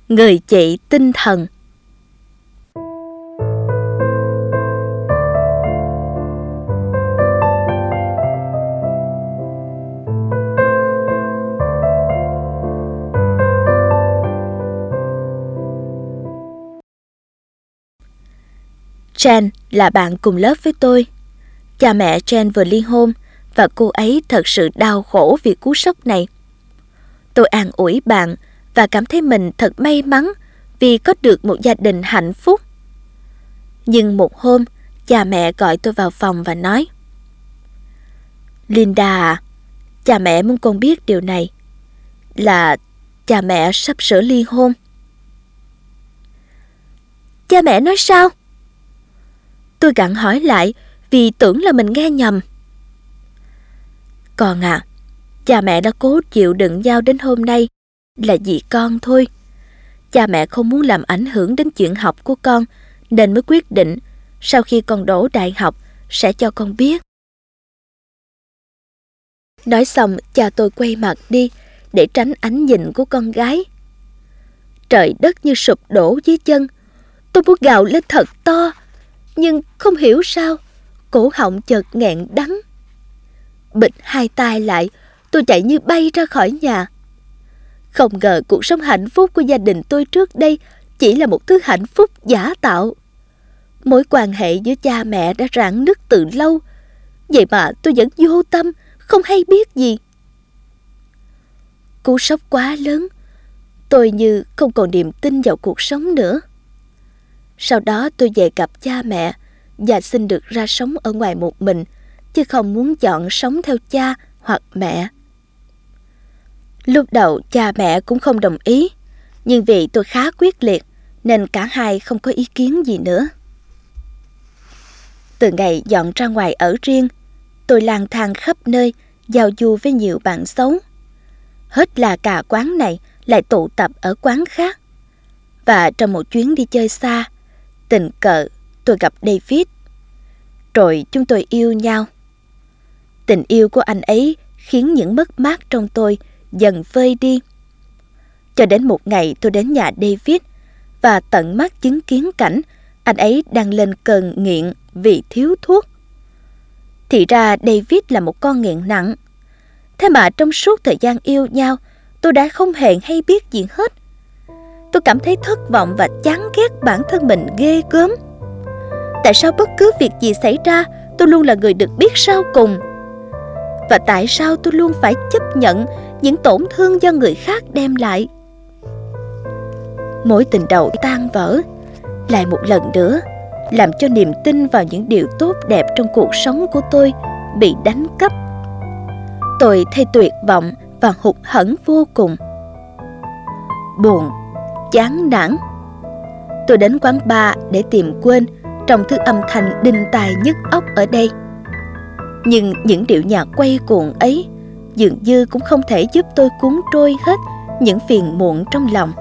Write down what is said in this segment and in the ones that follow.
Người chị tinh thần. Jen là bạn cùng lớp với tôi. Cha mẹ Jen vừa ly hôn và cô ấy thật sự đau khổ vì cú sốc này. Tôi an ủi bạn và cảm thấy mình thật may mắn vì có được một gia đình hạnh phúc. Nhưng một hôm, cha mẹ gọi tôi vào phòng và nói: Linda à, cha mẹ muốn con biết điều này, là cha mẹ sắp sửa ly hôn. Cha mẹ nói sao? Tôi gặng hỏi lại vì tưởng là mình nghe nhầm. Con à, cha mẹ đã cố chịu đựng nhau đến hôm nay là vì con thôi. Cha mẹ không muốn làm ảnh hưởng đến chuyện học của con nên mới quyết định sau khi con đỗ đại học sẽ cho con biết. Nói xong, cha tôi quay mặt đi để tránh ánh nhìn của con gái. Trời đất như sụp đổ dưới chân. Tôi muốn gào lên thật to, nhưng không hiểu sao cổ họng chợt nghẹn đắng. Bịt hai tai lại, tôi chạy như bay ra khỏi nhà. Không ngờ cuộc sống hạnh phúc của gia đình tôi trước đây chỉ là một thứ hạnh phúc giả tạo. Mối quan hệ giữa cha mẹ đã rạn nứt từ lâu, vậy mà tôi vẫn vô tâm, không hay biết gì. Cú sốc quá lớn, tôi như không còn niềm tin vào cuộc sống nữa. Sau đó tôi về gặp cha mẹ và xin được ra sống ở ngoài một mình, chứ không muốn chọn sống theo cha hoặc mẹ. Lúc đầu cha mẹ cũng không đồng ý, nhưng vì tôi khá quyết liệt nên cả hai không có ý kiến gì nữa. Từ ngày dọn ra ngoài ở riêng, tôi lang thang khắp nơi, giao du với nhiều bạn xấu. Hết là cả quán này lại tụ tập ở quán khác. Và trong một chuyến đi chơi xa, tình cờ tôi gặp David. Rồi chúng tôi yêu nhau. Tình yêu của anh ấy khiến những mất mát trong tôi dần vơi đi. Cho đến một ngày tôi đến nhà David và tận mắt chứng kiến cảnh anh ấy đang lên cơn nghiện vì thiếu thuốc. Thì ra David là một con nghiện nặng. Thế mà trong suốt thời gian yêu nhau, tôi đã không hề hay biết gì hết. Tôi cảm thấy thất vọng và chán ghét bản thân mình ghê gớm. Tại sao bất cứ việc gì xảy ra, tôi luôn là người được biết sau cùng? Và tại sao tôi luôn phải chấp nhận những tổn thương do người khác đem lại? Mối tình đầu tan vỡ, lại một lần nữa làm cho niềm tin vào những điều tốt đẹp trong cuộc sống của tôi bị đánh cắp. Tôi thấy tuyệt vọng và hụt hẫng vô cùng. Buồn, chán nản. Tôi đến quán bar để tìm quên trong thứ âm thanh đinh tai nhức óc ở đây. Nhưng những điệu nhạc quay cuồng ấy dường như cũng không thể giúp tôi cuốn trôi hết những phiền muộn trong lòng.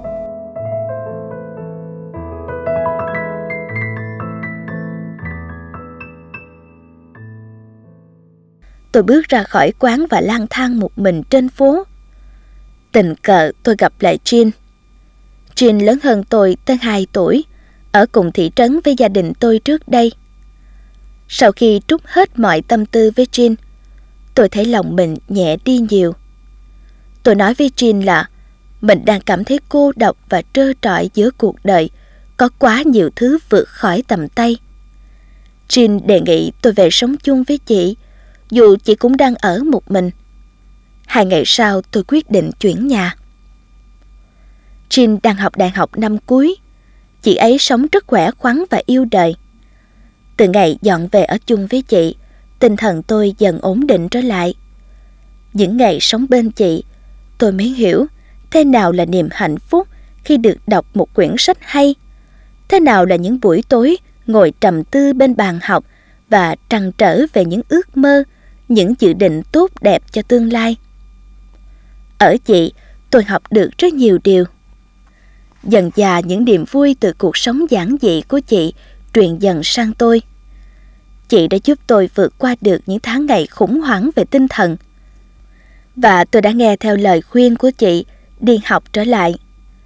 Tôi bước ra khỏi quán và lang thang một mình trên phố. Tình cờ tôi gặp lại Jean. Jean lớn hơn tôi tới 2 tuổi, ở cùng thị trấn với gia đình tôi trước đây. Sau khi trút hết mọi tâm tư với Jean, tôi thấy lòng mình nhẹ đi nhiều. Tôi nói với Jean là mình đang cảm thấy cô độc và trơ trọi giữa cuộc đời, có quá nhiều thứ vượt khỏi tầm tay. Jean đề nghị tôi về sống chung với chị, dù chị cũng đang ở một mình. 2 ngày sau tôi quyết định chuyển nhà. Jean đang học đại học năm cuối. Chị ấy sống rất khỏe khoắn và yêu đời. Từ ngày dọn về ở chung với chị, tinh thần tôi dần ổn định trở lại. Những ngày sống bên chị, tôi mới hiểu thế nào là niềm hạnh phúc khi được đọc một quyển sách hay, thế nào là những buổi tối ngồi trầm tư bên bàn học và trăn trở về những ước mơ, những dự định tốt đẹp cho tương lai. Ở chị, tôi học được rất nhiều điều. Dần dà những niềm vui từ cuộc sống giản dị của chị truyền dần sang tôi. Chị đã giúp tôi vượt qua được những tháng ngày khủng hoảng về tinh thần. Và tôi đã nghe theo lời khuyên của chị đi học trở lại.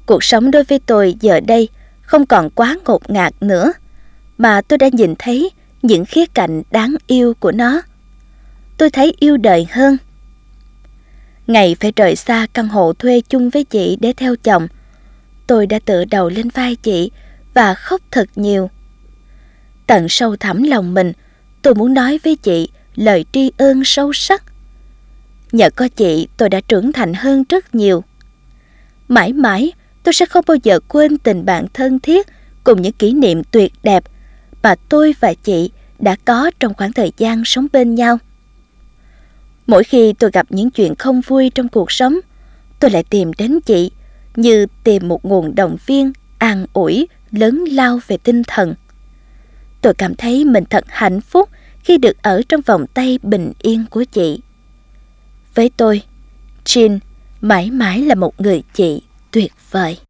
Cuộc sống đối với tôi giờ đây không còn quá ngột ngạt nữa, mà tôi đã nhìn thấy những khía cạnh đáng yêu của nó. Tôi thấy yêu đời hơn. Ngày phải rời xa căn hộ thuê chung với chị để theo chồng, tôi đã tựa đầu lên vai chị và khóc thật nhiều. Tận sâu thẳm lòng mình, tôi muốn nói với chị lời tri ân sâu sắc. Nhờ có chị, tôi đã trưởng thành hơn rất nhiều. Mãi mãi, tôi sẽ không bao giờ quên tình bạn thân thiết cùng những kỷ niệm tuyệt đẹp mà tôi và chị đã có trong khoảng thời gian sống bên nhau. Mỗi khi tôi gặp những chuyện không vui trong cuộc sống, tôi lại tìm đến chị như tìm một nguồn động viên, an ủi, lớn lao về tinh thần. Tôi cảm thấy mình thật hạnh phúc khi được ở trong vòng tay bình yên của chị. Với tôi, Jean mãi mãi là một người chị tuyệt vời.